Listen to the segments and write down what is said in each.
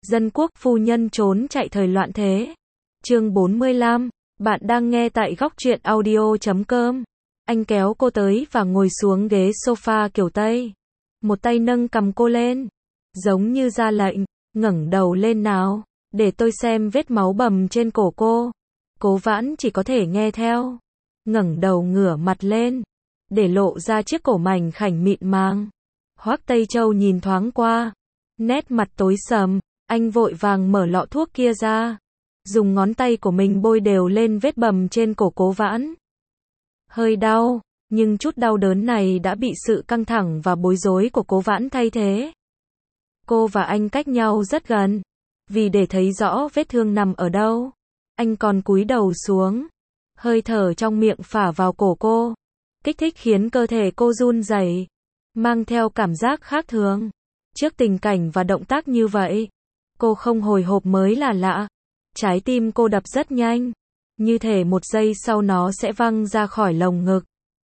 Dân quốc phu nhân trốn chạy thời loạn thế. Chương 45, bạn đang nghe tại góc truyện audio.com. Anh kéo cô tới và ngồi xuống ghế sofa kiểu Tây. Một tay nâng cầm cô lên, giống như ra lệnh, ngẩng đầu lên nào, để tôi xem vết máu bầm trên cổ cô. Cố Vãn chỉ có thể nghe theo, ngẩng đầu ngửa mặt lên, để lộ ra chiếc cổ mảnh khảnh mịn màng. Hoắc Tây Châu nhìn thoáng qua, nét mặt tối sầm, anh vội vàng mở lọ thuốc kia ra, dùng ngón tay của mình bôi đều lên vết bầm trên cổ Cố Vãn. Hơi đau, nhưng chút đau đớn này đã bị sự căng thẳng và bối rối của Cố Vãn thay thế. Cô và anh cách nhau rất gần, vì để thấy rõ vết thương nằm ở đâu, anh còn cúi đầu xuống, hơi thở trong miệng phả vào cổ cô, kích thích khiến cơ thể cô run rẩy, mang theo cảm giác khác thường. Trước tình cảnh và động tác như vậy, cô không hồi hộp mới là lạ. Trái tim cô đập rất nhanh, như thể một giây sau nó sẽ văng ra khỏi lồng ngực.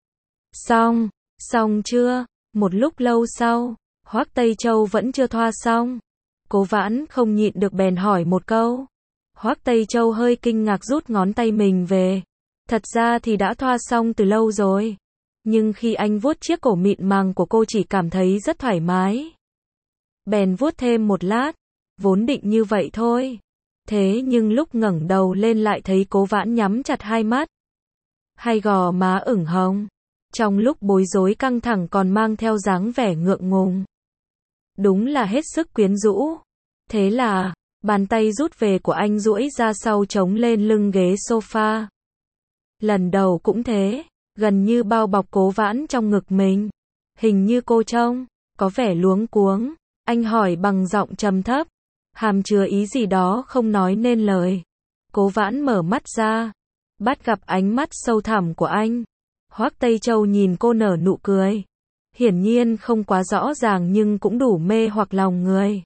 Xong chưa? Một lúc lâu sau, Hoắc Tây Châu vẫn chưa thoa xong. Cố Vãn không nhịn được bèn hỏi một câu. Hoắc Tây Châu hơi kinh ngạc rút ngón tay mình về. Thật ra thì đã thoa xong từ lâu rồi. Nhưng khi anh vuốt chiếc cổ mịn màng của cô chỉ cảm thấy rất thoải mái. Bèn vuốt thêm một lát, vốn định như vậy thôi. Thế nhưng lúc ngẩng đầu lên lại thấy Cố Vãn nhắm chặt hai mắt, hai gò má ửng hồng, trong lúc bối rối căng thẳng còn mang theo dáng vẻ ngượng ngùng. Đúng là hết sức quyến rũ. Thế là, bàn tay rút về của anh duỗi ra sau chống lên lưng ghế sofa. Lần đầu cũng thế, gần như bao bọc Cố Vãn trong ngực mình. Hình như cô trông có vẻ luống cuống. Anh hỏi bằng giọng trầm thấp, hàm chứa ý gì đó không nói nên lời. Cố Vãn mở mắt ra, bắt gặp ánh mắt sâu thẳm của anh. Hoắc Tây Châu nhìn cô nở nụ cười, hiển nhiên không quá rõ ràng nhưng cũng đủ mê hoặc lòng người.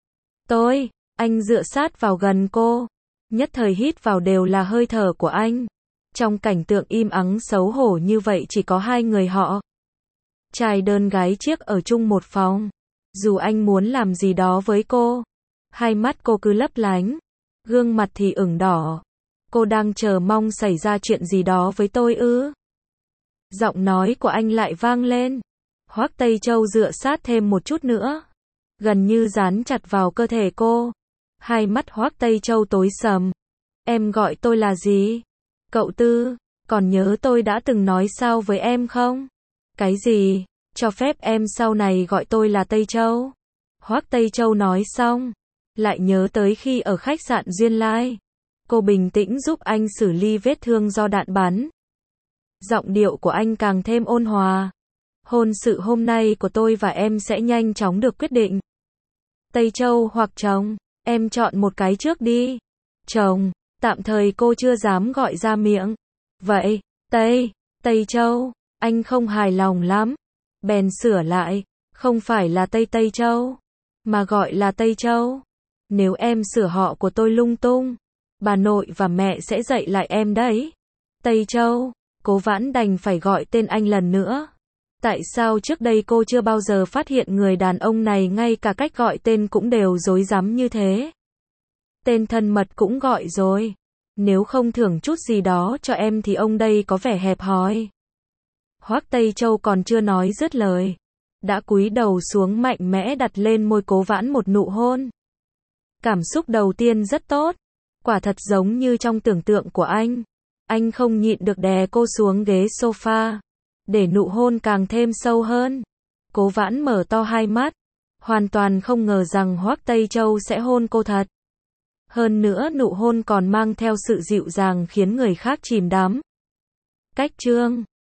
Anh dựa sát vào gần cô, nhất thời hít vào đều là hơi thở của anh. Trong cảnh tượng im ắng xấu hổ như vậy chỉ có hai người họ, trai đơn gái chiếc ở chung một phòng. Dù anh muốn làm gì đó với cô, hai mắt cô cứ lấp lánh, gương mặt thì ửng đỏ. Cô đang chờ mong xảy ra chuyện gì đó với tôi ư? Giọng nói của anh lại vang lên. Hoắc Tây Châu dựa sát thêm một chút nữa, gần như dán chặt vào cơ thể cô. Hai mắt Hoắc Tây Châu tối sầm. Em gọi tôi là gì? Cậu Tư, còn nhớ tôi đã từng nói sao với em không? Cái gì? Cho phép em sau này gọi tôi là Tây Châu. Hoắc Tây Châu nói xong, lại nhớ tới khi ở khách sạn Duyên Lai, cô bình tĩnh giúp anh xử lý vết thương do đạn bắn. Giọng điệu của anh càng thêm ôn hòa. Hôn sự hôm nay của tôi và em sẽ nhanh chóng được quyết định. Tây Châu hoặc chồng, em chọn một cái trước đi. Chồng, tạm thời cô chưa dám gọi ra miệng. Vậy, Tây Châu, anh không hài lòng lắm. Bèn sửa lại, không phải là Tây Châu, mà gọi là Tây Châu. Nếu em sửa họ của tôi lung tung, bà nội và mẹ sẽ dạy lại em đấy. Tây Châu, Cố Vãn đành phải gọi tên anh lần nữa. Tại sao trước đây cô chưa bao giờ phát hiện người đàn ông này ngay cả cách gọi tên cũng đều rối rắm như thế? Tên thân mật cũng gọi rồi. Nếu không thưởng chút gì đó cho em thì ông đây có vẻ hẹp hòi. Hoắc Tây Châu còn chưa nói dứt lời, đã cúi đầu xuống mạnh mẽ đặt lên môi Cố Vãn một nụ hôn. Cảm xúc đầu tiên rất tốt, quả thật giống như trong tưởng tượng của anh. Anh không nhịn được đè cô xuống ghế sofa, để nụ hôn càng thêm sâu hơn. Cố Vãn mở to hai mắt, hoàn toàn không ngờ rằng Hoắc Tây Châu sẽ hôn cô thật. Hơn nữa nụ hôn còn mang theo sự dịu dàng khiến người khác chìm đắm. Cách chương